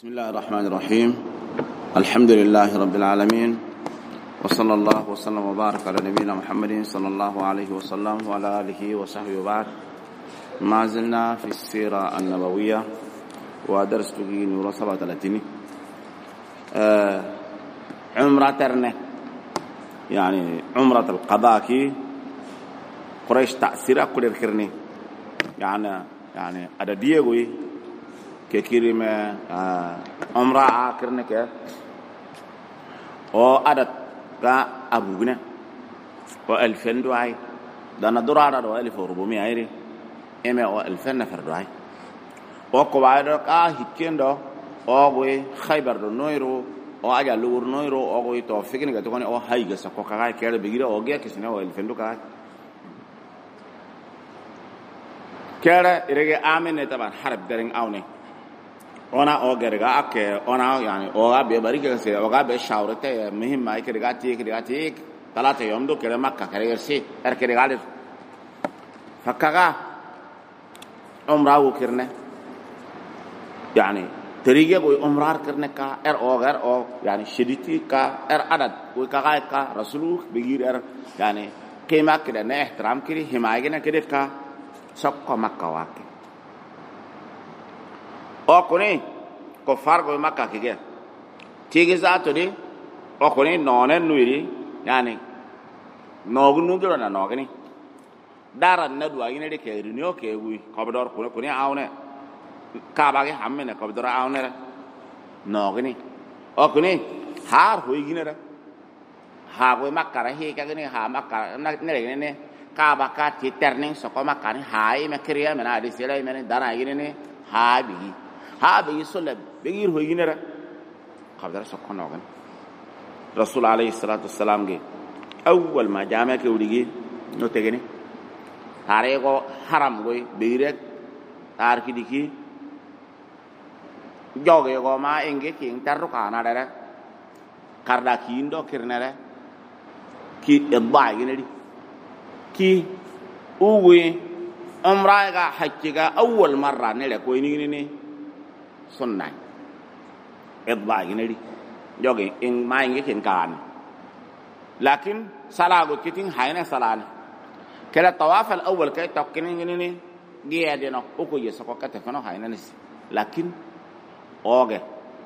بسم الله الرحمن الرحيم. الحمد لله رب العالمين، وصلى الله وسلم وبارك على نبينا محمد صلى الله عليه وسلم وعلى آله وصحبه وبعد. ما زلنا في السيرة النبوية ودرس تجي نور 37 عمرة ترنه، يعني عمرة القضاء كي قريش تأثيرها كل الكرني، يعني ada dia gue kekirim umrah akhirnya ke adat ka abugna alfen duai dana durara do 1400 aire eme alfen nafar duai ko waado ka hikendo we khaybar do noiro aja lur noiro go to fikini ga to ne hayga sa ko ka kere bigira ge kisne alfen do ka kere irege amene taban harb garing awne ona ogerga ake ona yani oga be barike se oga be shawrete muhim mai kerga tik talata yom do kere makka kere se kere gale fakaga umra wo kirne yani teriga boy umrar kirne ka ogar yani shiditi ka adat wo ka rasulu bigir yani qima kida ne ihtiram kiri himaye ne kede ka sakko makka wake okuni ko fargo makka kige tigi zato ni okuni none nuiri yani nognu gero na nogni dara na duwa ine de ke rinyo ke wi kobdor kuni awne ka bage hamme ne kobdor awne nogni okuni har hoigine ra ha go makka ra he ka gni ha makka na ne ka ba ka ti terning so ko makka ni hai me kriya me na di sele me dara ine ne ha bi sulab bigir hoyine ra khabdar so kono gan rasul alayhi salatu wassalam ge awwal ma jama ke udigi no tegene tare go haram goy beire tar ki diki joge go ma enge ki tarru kana dara karda ki ndo kirnere ki idda gine di ki uwi umra ga hajjiga awwal marra ne le ko ni sunna idda gine di joge in ma inge ken kan lakin salago kitin hayna salane kala tawaf al awwal kay tokkini ni giade no ko yeso ko kata fano hayna nis lakin oge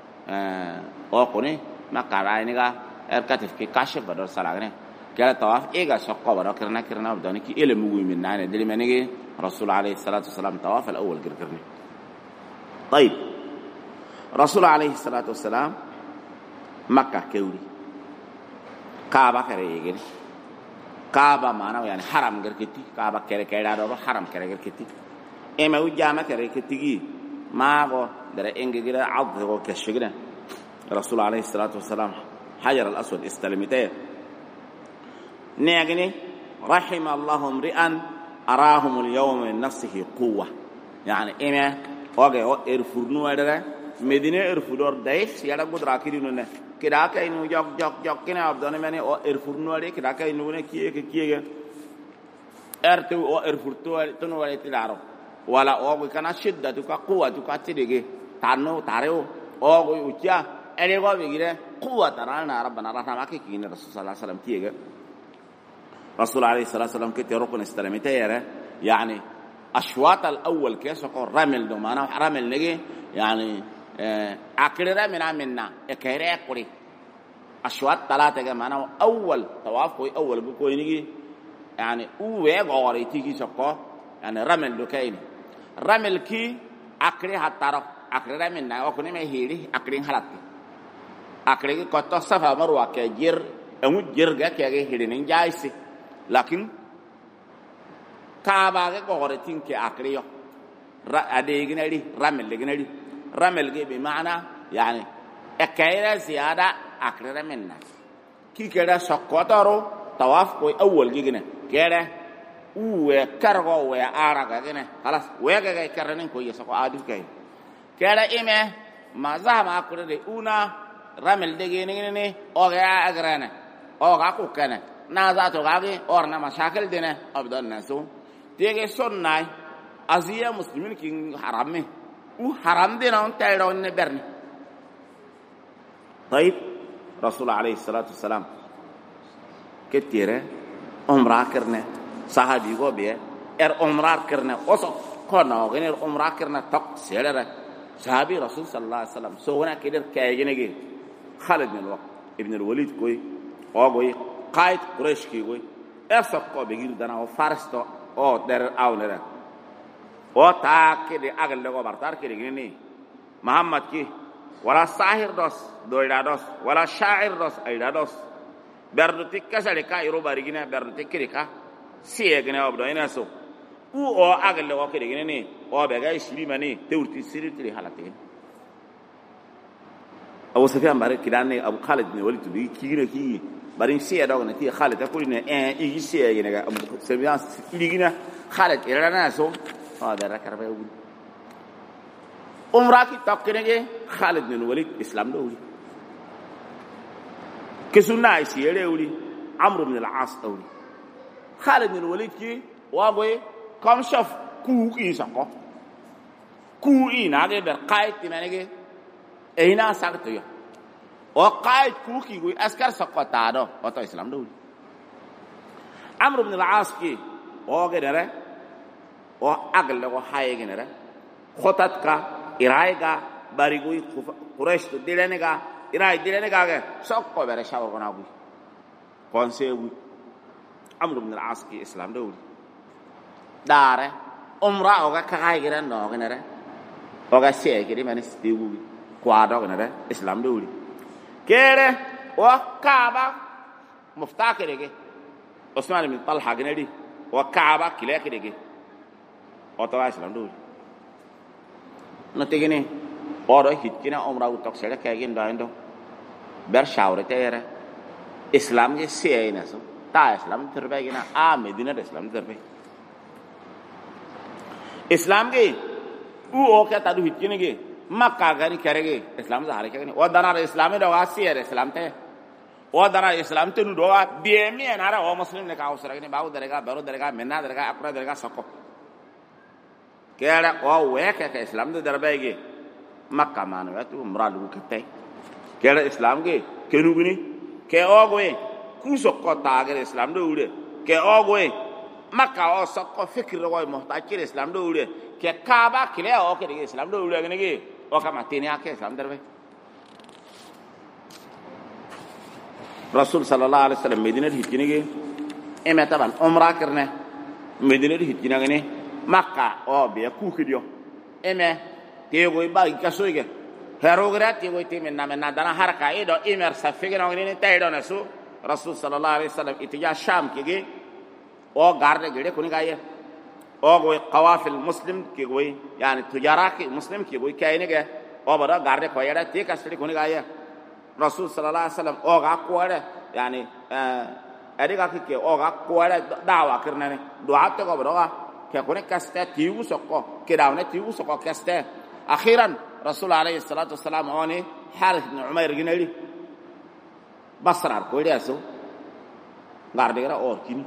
ko ni makara ni ga katif ki kashif bador salagane kala tawaf ega sokko baro kirna abdani ki ele mugu min nane dili menigi rasul alayhi salatu wasalam tawaf al awwal kirni طيب رسول عليه الصلاة والسلام مكة كوري كعبة كريه كعبة معنا يعني حرم كركتي كعبة كره دارو حرم كركتي إما وجامع كركتي ما هو در إنجيل عض هو كشجرة رسول عليه الصلاة والسلام حجر الأسود استلمته نيجني رحم الله امرئا أراهم اليوم من نفسه قوة يعني إما اوغه او erfurnu adara medine erfudor daif yada godra kirinu ne kidaka inu jok kina abdone mani o erfurnu ade kidaka inu ne kiye ertu o erfurtu tunu wale tilaro wala o kana shiddatu ka quwwatu ka tidege tanu tareo o go ucha ere go bigire quwwata rana rabbana rahama ke kine rasul sallallahu alaihi wasallam kiye rasul alaihi wasallam ke terokon istalamite yare yani أشواط الأول كيسو قول رمل دو مانا رمل نجي يعني أكل رمنا منا إكيري أكوري أشواط ثلاثة كمانا أول طواف كوي أول بكوي نجي يعني أوه غوري تيجي سقو يعني رمل دو كيني رمل كي أكل هتارو أكل رمنا وكوني ما هيري أكل هلاتي أكل كي كتو سفا مروا كجير أمو جير كي هيري نجايسي لكن kaaba ge gore tinke akriyo ade ginari ramel ge be maana yani ekayra ziyada akrira minna ki kera sokotoro tawaf ko awwal ge gine kere uwe kargo we araga gine خلاص wege ge karani ko yeso ko adu kay kera ime mazama akride una ramel de ge ne o ge agrana o ga ku kana na za to ga ge orna mashakil dine abdan nasu tege sonnay aziya muslimin ki harame u haram de non tayro ne berni طيب رسول عليه الصلاة والسلام كتيرة عمره كرنا صحابي کو بھی عمره کرنا اس کنا غنر عمره کرنا تق سيره صحابي رسول صلى الله عليه وسلم سونا كده كاينگي خالد بن ابن الوليد کوئی او کوئی قائد قریش کی کوئی ایسا کو بگیر دنا او فارس تو او در اونره او تا كده اگل لگو برتر كده گنی محمد کی ولا ساحر دوس دویدا دوس ولا شاعر دوس ایدا دوس berdutik kasale ka iro barigina berdutik kirika siegna obdo inaso u o agalle o kirigine ni o be ga shiri mani teurti siriti halate Abu Sufyan bare kidane Abu Khalid bin Walid bi kigina ki barin siya daw na ti Khalid ko ni igi siya yene ga Abu Sufyan ligina Khalid irana so o da rakarbe umra ki takkene ge Khalid bin Walid Islam do كسونا يسيره ولي عمرو بن العاص أولي خالد بن الوليد كي وابوي كم شاف كوكي ساقو كوكي ناقي برقايد تمانيكي اينا ساقتو يا وقايد كوكي قوي اسكر ساقو تادو وطو اسلام دولي عمرو بن العاص كي وغي نره وأقل لغو حايقي نره خطتك إرايقا باريقوي قريش دلنقا إراي دلنقا ساقو بره شاور قناقوي قنسيوي عمرو بن العاص كي اسلام دولي داره عمره اوغا كاي غيران نو غنره اوغا سي كدي ماني ستيغو كوادو غنره اسلام دولي كيره وكعبه مفتاكريغي عثمان بن طلحه غنري وكعبه كليكريغي اوتو اسلام دولي نتيجني اورو هيتكنا عمره وتوك سيده كايغين دايندو بر شاورتيره اسلام جي سي ناسو تا اسلام تربينا مدينه اسلام تربي اسلام के वो क्या तादु हिचने के मक्का गरी करेंगे इस्लाम से हारे क्या नहीं वो दना इस्लाम में दोगा सी है इस्लाम ते वो दना इस्लाम ते नुडोगा बीएमई है ना वो मुस्लिम ने कहा उसरा के बाउ दरेगा बरो दरेगा मेना दरेगा अपना दरेगा सको क्या है वो क्या क्या इस्लाम ते दरबाएगे मक्का मानो है तू उम्रा लोग करते क्या है इस्लाम के केनुगनी क्या ओ गोए कुसको तागर इस्लाम दे उड़े क्या ओ गोए मक्का और सबको फिक्र रखो मोहताज के इस्लाम दो उड़े क्या काबा किले और के इस्लाम दो उड़े गने की और का मातीने आके इस्लाम दरवे रसूल सल्लल्लाहु अलैहि वसल्लम मदीना हिजने के एमे तबन उम्रा करने मदीना हिजने गने मक्का और बे कुकियो एमे ते कोई बाई कसोई के हेरोगरा ते कोई ते में ना दना हर का एदो इमर सफिगे नगने ताइडो नसु रसूल सल्लल्लाहु अलैहि वसल्लम इतिजा शाम के او गार्डे गेड़े कोनी गाये ओ कोई कवाफिल मुस्लिम की कोई यानी तुजारा की मुस्लिम की कोई क्या इन्हें गए ओ बड़ा गार्डे कोयड़ा ते कस्टडी कोनी गाये रसूल सल्लल्लाहु अलैहि वसल्लम ओ गा कोयड़े यानी एडिगा की ओ गा कोयड़े दावा करने ने दुआ तो को बड़ा क्या कोने कस्टे तीऊ सको के दावने तीऊ सको कस्टे अखीरन रसूल अलैहि सल्लल्लाहु अलैहि वसल्लम ओने हारिस बिन उमैर गिनेली बसरार कोयड़े असो गार्डे गरा और किनी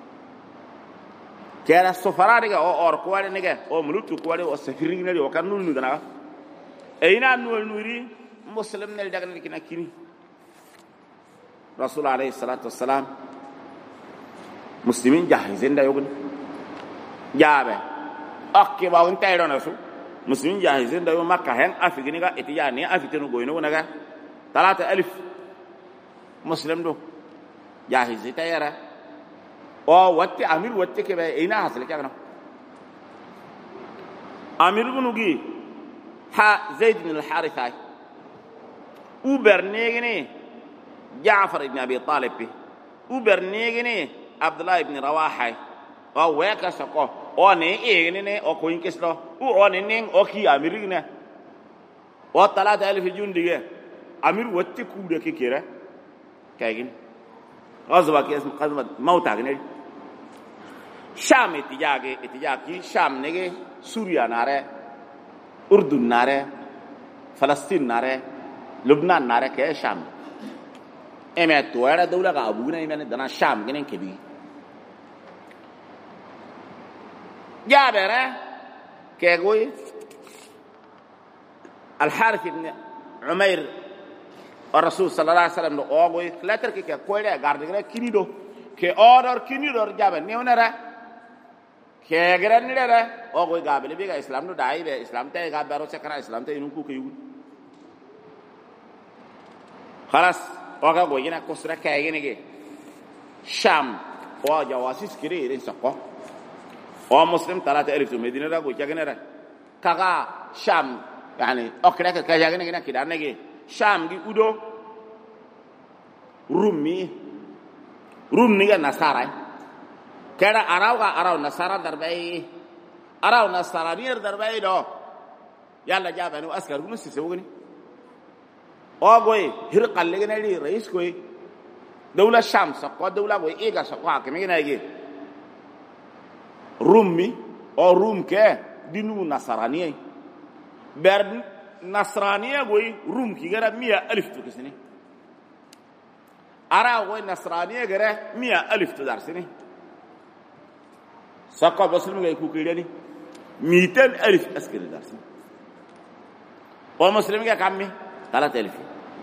كان السفراء او كوالي نيغا او ملوتو كوالي او سفيرين نيو كان نول دنا اينا نول نوري مسلم نل دغنا كنا كيني رسول عليه الصلاه والسلام مسلمين جاهزين دا يوغن جابه اوكي باو انت ايرونسو مسلمين جاهزين دا يوم مكه هن افغنيغا اتياني افتنو غوينو نغا 3000 مسلم دو جاهزين تيارا او واتي امير واتي كبه اينا حاصل كده امير بنوغي ها زيد بن الحارثه وبرنيغني جعفر بن ابي طالب وبرنيغني عبد الله بن رواحه او ويكا سكو او ني ايغني او كوين كسلو او نين او كي اميرغنا او 3000 جندي امير واتي كوده كيره كايغين غزوة كي اسم غزوة موتا كنير شام اتجاهي شام نيجي سوريا ناره أردن ناره فلسطين ناره لبنان ناره كه شام اما توارا دولة كابونا يمانه دنا شام كنين كبي جابره كهوي الحارث بن عمير rasul sallallahu alaihi wasallam do ogoy letter ke ko re garde re kinido ke order kinido jabe newnara ke gran ni re ogoy gabele be ga islam do dai be islam tay ga baro sekara islam tay nu ku ke yu khalas oga go yina ko sura kay gene ge sham o jawasis kire ren sako o muslim 3000 medina da go jagene ra kaga sham yani okre ka jagene gene kidar nege sham gi udo rum ni ga nasara kera araw nasara darbay araw nasara ni darbay do yalla jabanu askar gunu sise wogni ogoy hirqal legene ri rais koy dawla sham sa ko dawla boy ega sa ko akeme gene ge rum ke dinu nasarani ber nasraniya goy rum ki gara 100,000 to kisini ara goy nasraniya gara 100,000 to darsini sakko muslim gay ku kirani 200,000 askari darsini o muslim ga kammi 3,000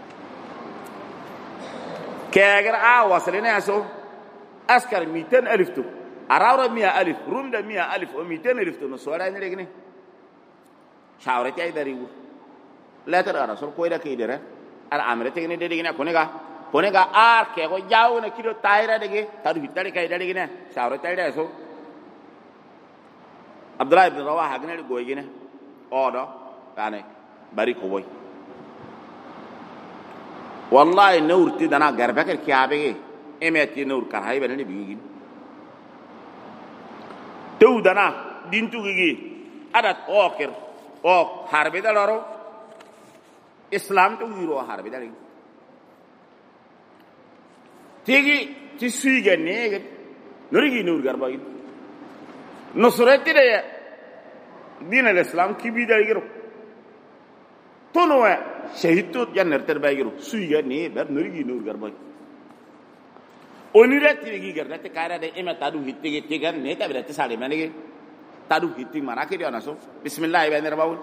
kagar wasalina aso askar 200,000 to ara 100,000 rum da 100,000 o 200,000 to no sora ni regni shawrati ay dari la tara rasul ko ida kidere al amre te ne de gina konega ar ke go jaw na kido tayra de ge tadu hitari kay de gina shawrati ay da so abdullah ibn rawaha gina go gina odo tane bari ko boy wallahi nurti dana garbakar kiabe ge emeti nur kar hay benani bigi tew dana dintu gi adat okir o harbe dalaro islam to wiro harbe dali tigi ti suige nege norigi nur garba gi nusrati de din al-islam kibi dali giro tonoe shahidtu jannar terba giro suige ne ber norigi nur garba onirati gi garnate kara de emata du hittigi tigan ne tabirati sale manege tadu hitti mana ke dia naso bismillah ibn rabul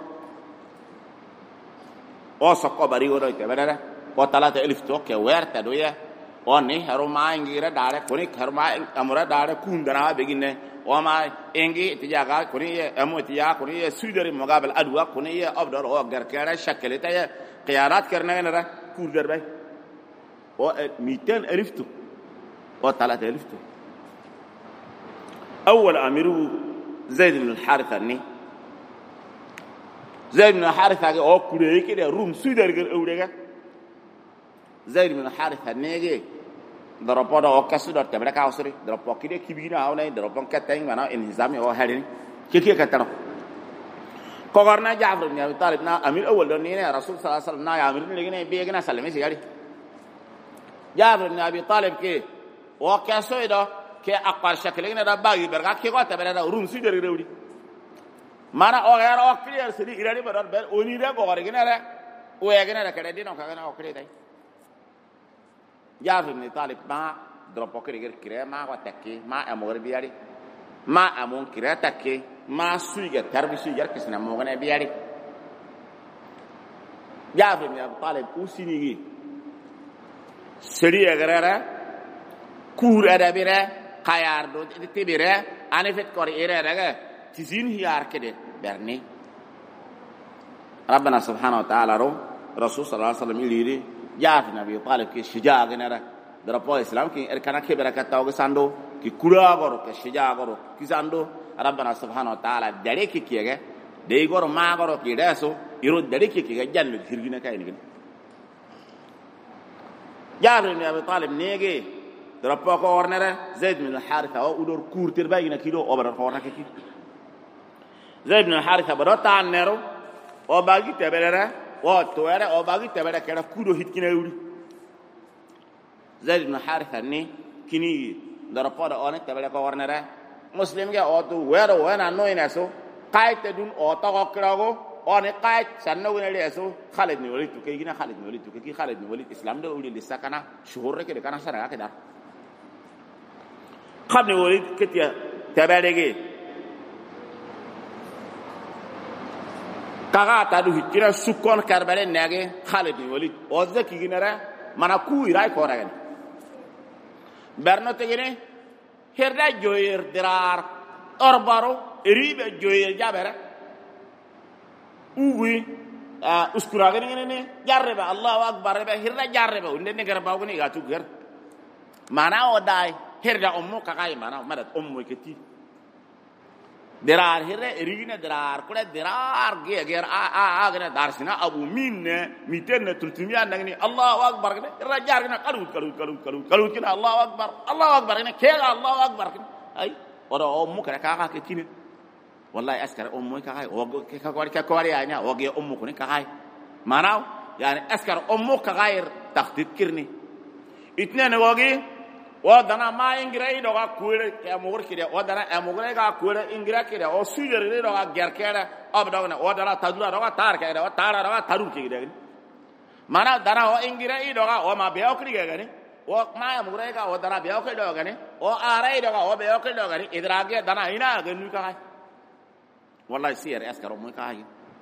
o sokko bari go doite badara o talata elif to ke werta do ya o ne haruma ingira dare koni haruma amura dare kundana begine o ma engi tijaga koni ye amotiya koni ye sudari muqabal adwa koni ye afdal o garkara shakalita ye qiyarat karna na kurder bay o 200,000 to o talata elif to اول اميره زيد بن الحارثة ني زيد بن الحارثة او كوري كده روم سودر غير اوريغا زيد بن الحارثة نيغي ضربودا او كاسودر تبركا اوسري ضربو كده كبينا او ناي ضربون كتاين وانا انهزامي او هارين كيكي كتانو كوغرنا جعفر بن ابي طالب نا امير اول دون ني رسول صلى الله عليه وسلم نا يا امير لغنا بيغنا سلمي سياري جعفر بن ابي طالب كي او كاسويدا ke akbar shaklina da bagi berga ke ko ta berada rum su dere rewdi mana o gara o clear sidi irani badar bel oni de go gara gina re o ya gina kare dino ka gana o clear dai Jafar ibn Talib ma dropo kire kire ma ko takki ma amore biari ma amon kire takki ma suiga tarbi suiga kisna mo gana biari Jafar ibn Talib usini gi sedi gara kur ada bira khayar do tibire anefet kor ere raga tizin hiyar kede berni rabbana subhanahu wa ta'ala rasul sallallahu alaihi wasallam iliri jaaf nabi talib ki shija ganara drapo islam ki erkana ke berakata o sando ki kura goro ke shija goro ki sando rabbana subhanahu wa ta'ala dare ki kiyege de goro ma goro ki deso iro dare ki ga jannu hirgina kay ni jaaf nabi talib nege drapo ko ornere zaid bin al-haritha o udor kurtir bayina kido o badar ko rakki zaid bin al-haritha badota nero o bagi tebelere o toere o bagi tebere kera kudo hitkina yuri zaid bin al-haritha ni kini drapo da on tebele ko ornere muslim ga o to wero wana no inaso qaite dun o to ko krago on qait sanno wona leso khalid ni walid to kay gina khalid ni walid to kay khalid ni walid islam da uli lisakana shuhur rek de kana sara ka dar خبني وليد كتيا تبارجي kaga ta du hikira sukon karbale nage Khalid bin Walid ozza kiginara mana ku irai ko ragen berno tegene herda joyer dirar orbaro ribe joyer jabere uwi uskura gene ne jarreba Allahu akbar be herda jarreba unde ne garba gone ga tu gar mana o dai herda ummu kaga mana madat ummu keti dirar herre rigina dirar kule dirar geger gena darsina abu minne miten tultimiya nagni Allahu akbar gene rajar gena kalut kina Allahu akbar gene kega Allahu akbar ay ora ummu kaka ke kine wallahi askar ummu kaka o ke ka kwari anya o ge ummu kune kaka manaw yani askar ummu kaka tahdid kirni itne wogi wadana ma ingira do ga kuire ya mogor kide wadana e mogor ga kuire ingira kide o sujere do ga gerkere abdawna wadana tadura do ga tar kede o tara do ga taru kide mana dana o ingira do ga o ma be o kide gani o ma mogor ga o dana be o kide do gani o ara do ga o be o kide do gani idrage dana ina ga nu ka wallahi sir askaro mo ka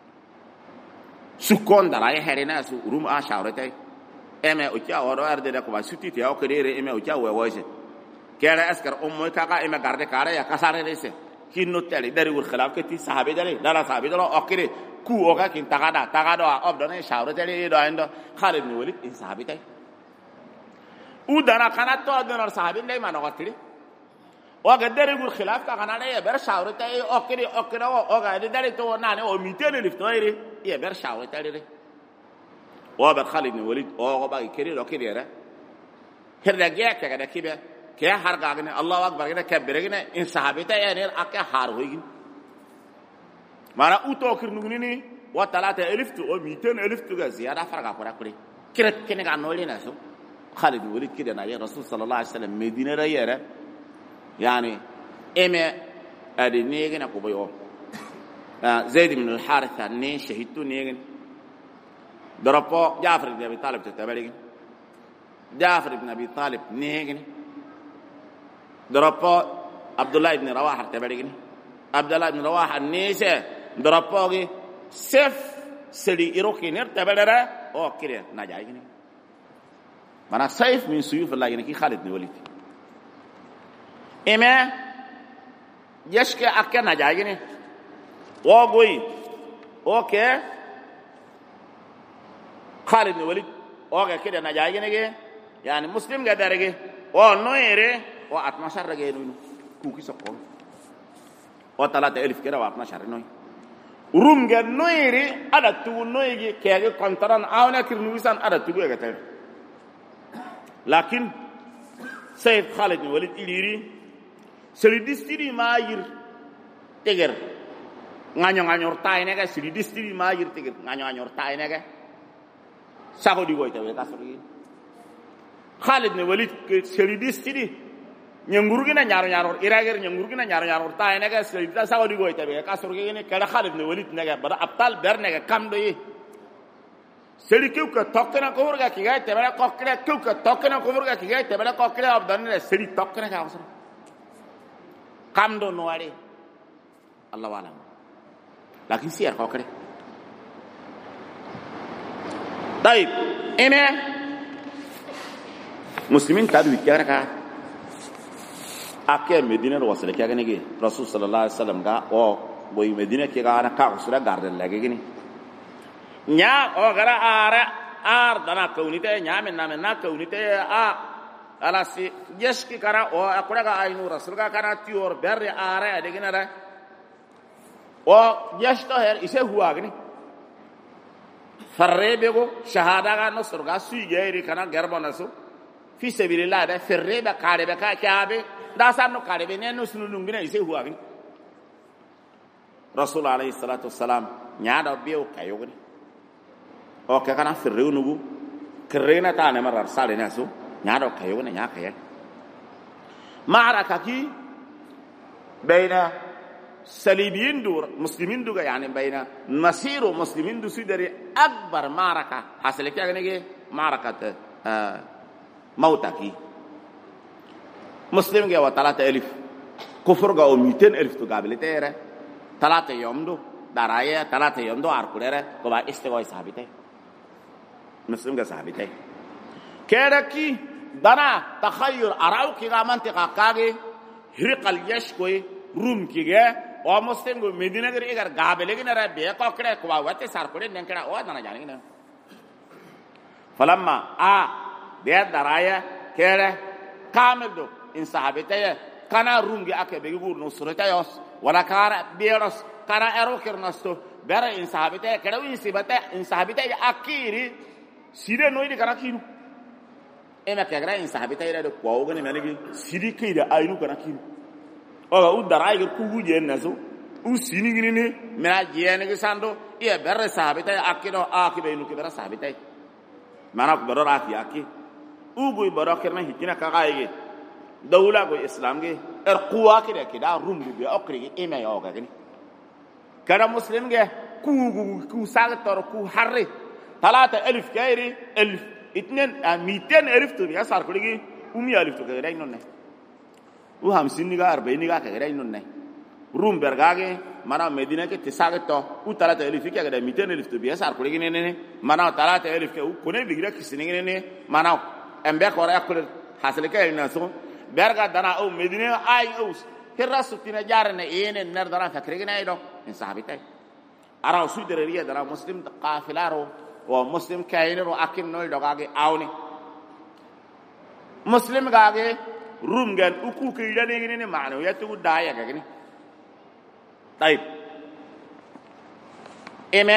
sukon dara ya herina su rum a shawrete eme ucha oro arde da ko suti te o kere eme ucha we woje kera askar ummo kaka eme garde kare ya kasare rese kinno tele dari ul khilaf keti sahabe dare dara sahabe dara okire ku o ka kin tagada obdone shawre tele do endo Khalid bin Walid in sahabe tay u dara kana to adon sahabe ndey man okire o ga dari ul khilaf ka kana le ber shawre tay okire o ga dare to nane o mitene liftoire ye ber shawre tele وابد خالد بن وليد او باقي كرير او كريره هردا جاك كده كده كه هرغاغني الله اكبر كده كبرغني ان صحابته يعني اكه هاروين مارا اوتو كرنغني و 3000 تو 200000 تو زياده فرق اكو كري كرت كنه غنولي ناسو خالد بن وليد كده نايا رسول صلى الله عليه وسلم مدينه ريره يعني ايمه ادي نيغنا كو بيو زيد بن الحارثه ني شهيدتو نيغن درپو جعفر بن ابي طالب تتبرگin جعفر بن ابي طالب نيگن درپو عبد الله بن رواحه تتبرگin عبد الله بن رواحه نيسه درپوگي سيف سلي ايروكي نر تبرره او كده ناجايگن معنى سيف من سيوف الله يعني خالد بن وليد اما يشك اكن ناجايگن وغوي اوكي Khalid bin Walid oga kede na jaaygenege yani muslim ga darege o noyere o atmashar rage no ku ki sokko o 3000 kera wa atmashar noy rum ga noyere ada tu noyege kege kontaran awna kirnuisan ada tu ga tar lakin Sayyid Khalid bin Walid iliri seli distiri mayir teger nganyor taynega seli distiri mayir teger nganyor taynega sago di goita we kasuri Khalid bin Walid ke selidi stidi nyangurgi na nyaro irager nyangurgi na nyaro ta ene ga selidi sago di goita we kasuri ne kala Khalid bin Walid ne ga bada abtal ber ne ga kamdo yi seli ku ka tokkana ko urga ki ga tebara kokre ku ka tokkana ko urga ki ga tebara kokre abdan ne seli tokkana ga awsar kamdo no wali Allah wala lakin siar kokre طيب انا مسلمين تابعوا كيركا اكي مدينه وصل كيغا نيجي رسول صلى الله عليه وسلم غا او بوي مدينه كيغا انا كا وصل غاردن لاغيني نيا او غرا ار دنا كونيته نيا من نا كونيته ala si jeski kara o akura ga aynu rasul ga kana tior berre are adegina ra o jesto her ise huagni فربيغو شهاده نصر غا سويغيري كانا غربوناسو في سبيل الله ده فربا كاربا كابي دا سانو كاربي نينو سنو لونغنا يسي هواغي رسول عليه الصلاه والسلام نيادا بيو كايوغني او كانا فريو نغو كرينا تاني مرار سالي ناسو نيادا كايوغني نيا كاي معركه كي بين سليبيين دور مسلمين دو يعني بين مسير ومسلمين دو سيدري اكبر معركه حصلت يعني معركه موتاكي مسلم جوا 3000 كفر جوا 200000 تو قابل تيره 3 يوم دو daraya talata yondo arkulere ko ba istiwa sahabite muslim ga sahabite kera ki dana takhayyur arau ki ga mantiqa kage hirqal yashkoy rum kige o muslim go medina gir egar gabele gina ra be ko kre ko wate sar ko den kra o dana jani na falamma de daraya kere kamel do in sahabite kana rum gi akabe gur no surata yos wala kara beros kana ero kirnasto bera in sahabite kere wi sibate in sahabite akiri sire noidi kana kiru ema kagra in sahabite ira ko ogane manigi sidi kida ayru kana kiru oga udara ay ku guje naso u sinigini ni mena jene gi sando e berre sahabite akido akibe nu ke bera sahabite mana ko bero rafi aki u go bero kerna hikina ka gaige dawla go islam ge quwa kida kida rum bi okri ema yoga gani kada muslim ge ku sag tor ku harri 3000 kairi 200 to ya sar kuligi 100 to ga non ne u 50 ni ga 40 ni ga ga non ne rum bergage mana medina ke tisag to u 3000 ke ga 200 to ya sar kuligi ne mana 3000 ke u kone bigira kisini ne mana embe ko ra ko hasle ke ina so berga dana o medina ay us hirrasu tina jarne ene ner dara fakrigi ne do in sahabite ara suderiya dara muslim qafilaro wa muslim kayniro akin noy dogage awni muslim gage rum gan uku ke yane ne maano yatu daya gagni tayib eme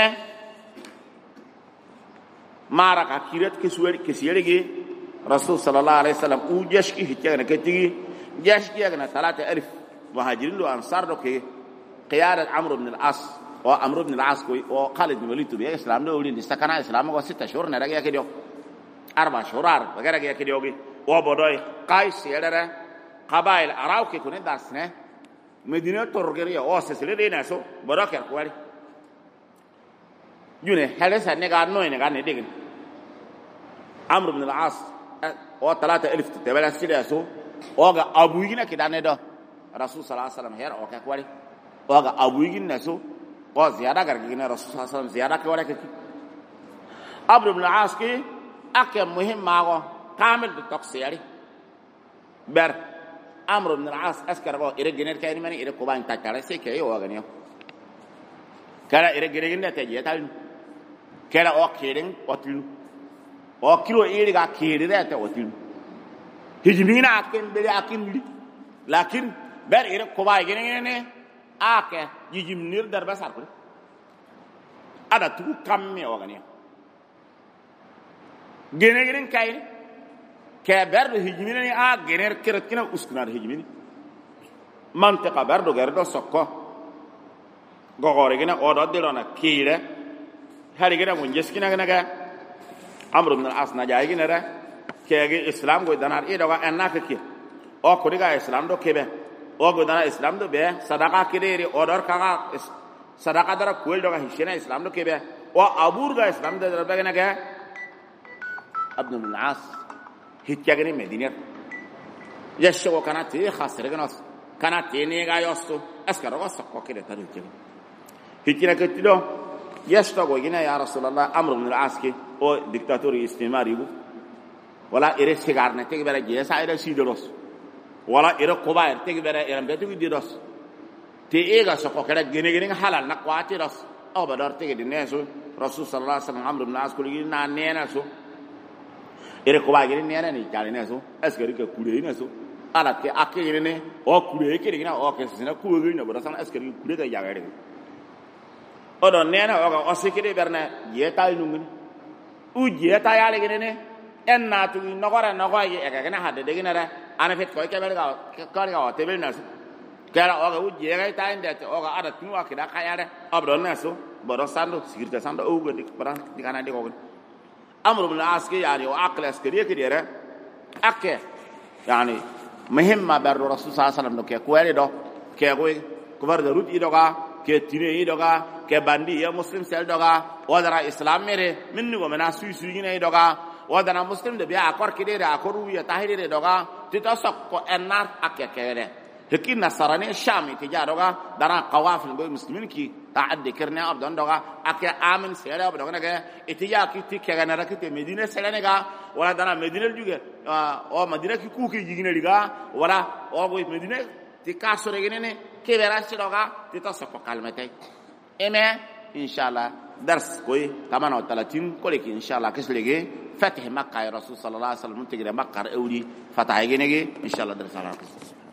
maraka kiret ke suweri ke siyerege rasul sallallahu alaihi wasallam u jashki hitya ne ketigi jashki agna 3000 muhajirin wa ansar do ke qiyadat amr ibn al-as وعمرو بن العاص وخالد بن الوليد بي اسلام دو ولين استكنا اسلام کو 6 شهور نه رگیا کډیو 4 شهور وغیرہ گیا کډیوگی و بدوی قیس یلره قبائل اراو کې کونه درس نه مدینه تورګری او سسله دینه سو برکر کوړي یونه هله سنه گا نو نه گا نه دیګ عمرو بن العاص او 3000 تبلا سیده سو اوغا ابویګنه کې دانه دو رسول صلی الله علیه وسلم هر او کوړي اوغا ابویګنه سو और ज्यादा करके ना रसूल सल्लल्लाहु अलैहि वसल्लम ज्यादा के वाला के अब्र इब्न आस के आके मुहिम मागो कामिल तक सेयारी ber amr ibn al-as askara ire gener kayni mani ire ko ban takara se ke yo ganyo kala ire gere te je tal kala o keden otil o kilo ire ga kede te otil hijmina akin bele akin lakin ber ire ko ba gene ne ake yijimnir darba sar ko ada tu kamme o ganyo gene kayni ke berdo hijmini ni a gener keretkina uskunar hijmini mantiqa berdo gerdo sokko gogore gina odo delona kire hari gina munjeskina gina amr ibn al-as na jaay gina ra kege islam go danar e doga enaka ki o ko diga islam do kebe o go danar islam do be sadaqa kidere odor kaga sadaqa dara kuel doga hishena islam do kebe o abur ga islam do dara gina ga ibn al-as hitjagani medina yasho kana te khasreganos kana te ne ga yosto askaro go sokko kede taruke hitjina ketilo yashto go gina ya rasulullah amr ibn al-as ki o dictatori istimari bu wala ere sigarne te bere je sa ere sidoros wala ere kobaer te bere ere betu didos te ega sokko kede gene halal na kwati ros o badar te de neso rasul sallallahu alaihi wasallam amr ibn al-as ko na nena so ere ko bagere ne ni kale ne so askari ke kure ne so ala ke akere ne o kure ke na o ke sina kure ne bora sana askari kure ga yagare o don ne na o ga osikire berne yeta nungun u yeta yale gene ne en na tu no gore no go ye ga na hade de gene ra ana fet ko ke bel ga ka te bel na so kala o ga u je ga ta inde o ga ada tu akira ka yare o don ne so bora sando sikirta sando o go dik bran dikana de go امر بن العاص کے یعنی عقل عسکری کے دیرے اکے یعنی مهمه بر رسول صلی الله علیه وسلم کے کوئی دو کہ کوئی کبر ضرورت ای دوگا کہ تینے ای دوگا کہ بندی یا مسلم سیل دوگا ودرا اسلام میرے منو منا سوی نہیں دوگا ودرا مسلم دے بیا اکور کے دیرے اکورو یا طاہر دے دوگا تتسق کو انار اکے کہرے لیکن نصرانی شامی تجا دوگا درا قوافل گو مسلمین کی تعد كرنا أبدان دعا أكيا آمن سيرة أبدان كنا إتيا كتير كأنا ركتة مدينة سيرة نجا ولا دنا مدينة الجوجة أو مدينة كوكي جيجنا لجا ولا أو بيت مدينة تكاسر جنني كبيرة سيرة تتصف كلمتين إما إن شاء الله درس كوي كمان أو 30 كل إن شاء الله كسلجي فتح مكة يا رسول صلى الله عليه وسلم تجري مكة أولي فتح جنني إن شاء الله درس على